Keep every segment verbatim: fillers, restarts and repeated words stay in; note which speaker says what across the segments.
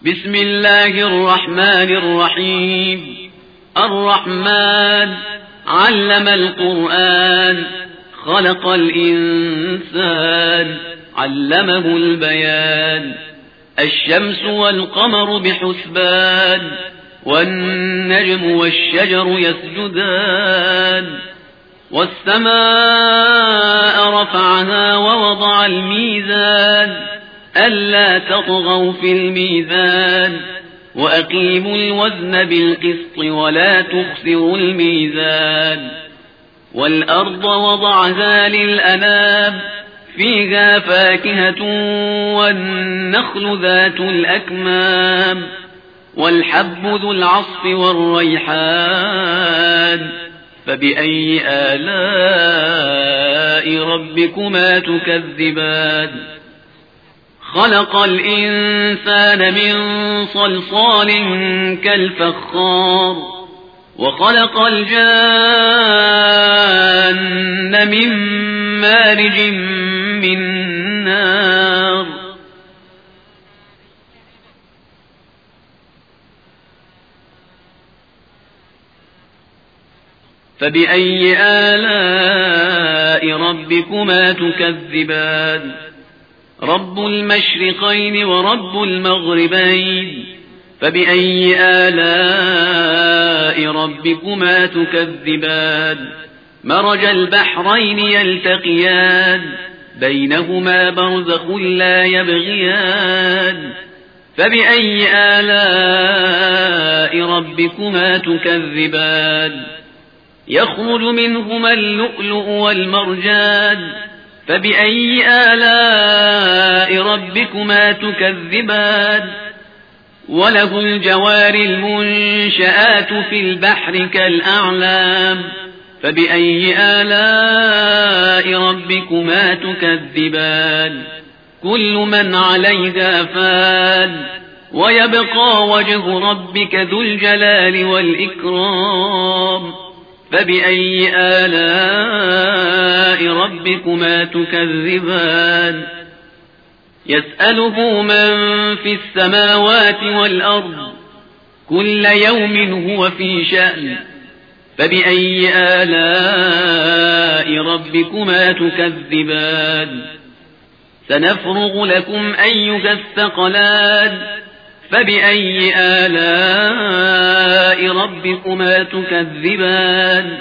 Speaker 1: بسم الله الرحمن الرحيم. الرحمن علم القرآن، خلق الإنسان، علمه البيان. الشمس والقمر بحسبان، والنجم والشجر يسجدان. والسماء رفعها ووضع الميزان، ألا تطغوا في الميزان، وأقيموا الوزن بالقسط ولا تخسروا الميزان. والأرض وضعها للأنام، فيها فاكهة والنخل ذات الأكمام، والحب ذو العصف والريحان. فبأي آلاء ربكما تكذبان؟ خلق الإنسان من صلصال كالفخار، وخلق الجان من مارج من نار. فبأي آلاء ربكما تكذبان؟ رب المشرقين ورب المغربين، فبأي آلاء ربكما تكذبان؟ مرج البحرين يلتقيان، بينهما برزخ لا يبغيان. فبأي آلاء ربكما تكذبان؟ يخرج منهما اللؤلؤ والمرجان، فبأي آلاء ربكما تكذبان؟ وله الجوار المنشآت في البحر كالأعلام، فبأي آلاء ربكما تكذبان؟ كل من عليها فان، ويبقى وجه ربك ذو الجلال والإكرام. فبأي آلاء ربكما تكذبان؟ يسأله من في السماوات والأرض، كل يوم هو في شأن. فبأي آلاء ربكما تكذبان؟ سنفرغ لكم أيها الثقلان. فبأي آلاء ربكما تكذبان؟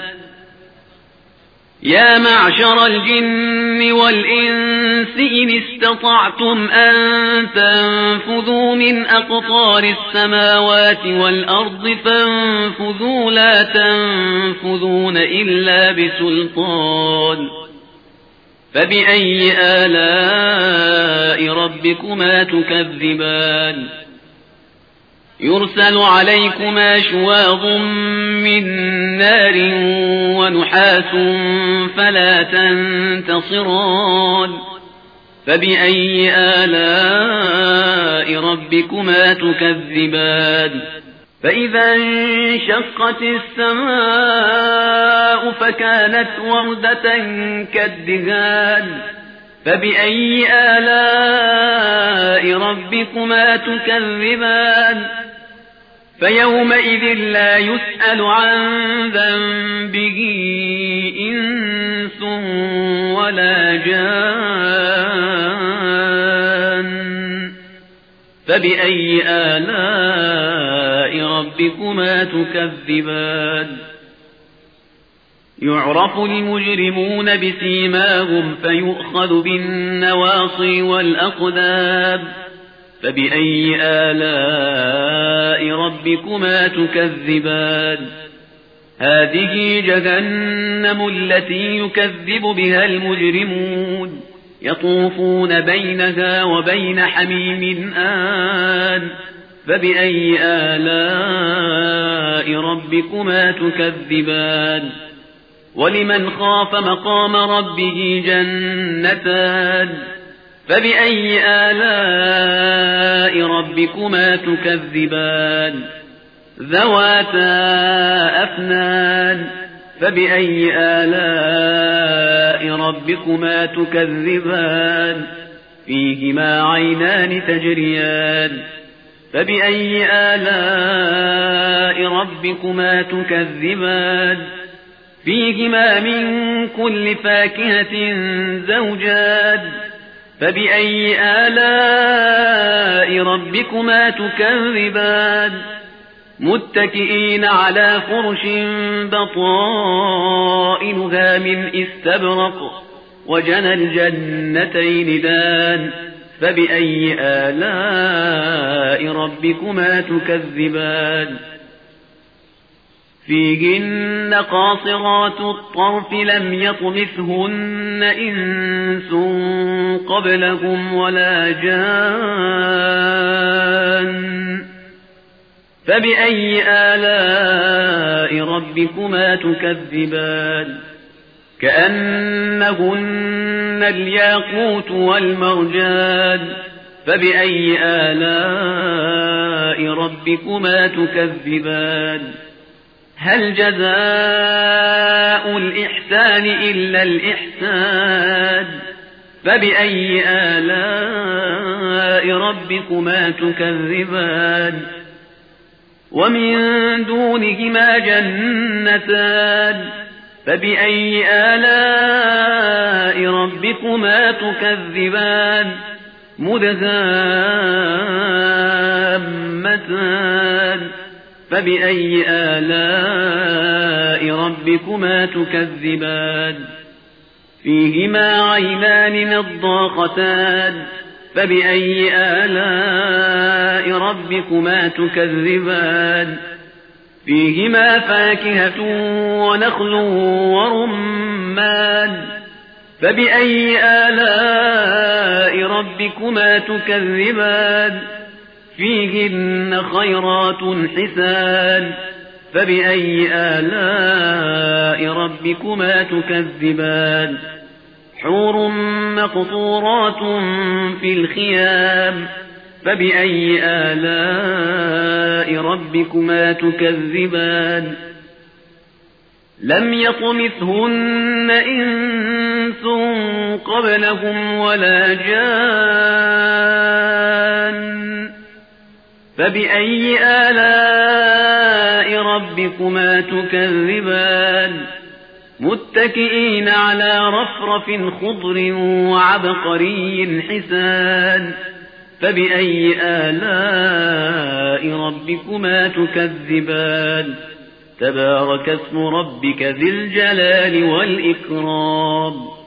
Speaker 1: يا معشر الجن والإنس إن استطعتم أن تنفذوا من أقطار السماوات والأرض فانفذوا، لا تنفذون إلا بسلطان. فبأي آلاء ربكما تكذبان؟ يرسل عليكما شواظ من نار ونحاس فلا تنتصران. فبأي آلاء ربكما تكذبان؟ فإذا انشقت السماء فكانت وردة كالدهان. فبأي آلاء ربكما تكذبان؟ فيومئذ لا يسأل عن ذنبه إنس ولا جان. فبأي آلاء ربكما تكذبان؟ يعرف المجرمون بسيماهم فيؤخذ بالنواصي والأقدام. فبأي آلاء ربكما تكذبان؟ هذه جهنم التي يكذب بها المجرمون، يطوفون بينها وبين حميم آن. فبأي آلاء ربكما تكذبان؟ ولمن خاف مقام ربه جنتان. فبأي آلاء ربكما تكذبان؟ ذواتا أفنان. فبأي آلاء ربكما تكذبان؟ فيهما عينان تجريان فبأي آلاء ربكما تكذبان فيهما من كل فاكهة زوجان فبأي آلاء ربكما تكذبان متكئين على فرش بطائنها من استبرق وجنى الجنتين دان فبأي آلاء ربكما تكذبان فيهن قاصرات الطرف لم يطمثهن إنس قبلهم ولا جان فبأي آلاء ربكما تكذبان كأنهن الياقوت والمرجان فبأي آلاء ربكما تكذبان هل جزاء الإحسان إلا الإحسان فبأي آلاء ربكما تكذبان ومن دونهما جنتان فبأي آلاء ربكما تكذبان مدهامتان فبأي آلاء ربكما تكذبان فيهما عينان نضاختان فبأي آلاء ربكما تكذبان فيهما فاكهة ونخل ورمان فبأي آلاء ربكما تكذبان فيهن خيرات حسان فبأي آلاء ربكما تكذبان حور مقصورات في الخيام فبأي آلاء ربكما تكذبان لم يطمثهن إنس قبلهم ولا جان فبأي آلاء ربكما تكذبان متكئين على رفرف خضر وعبقري حسان فبأي آلاء ربكما تكذبان تبارك اسم ربك ذي الجلال والإكرام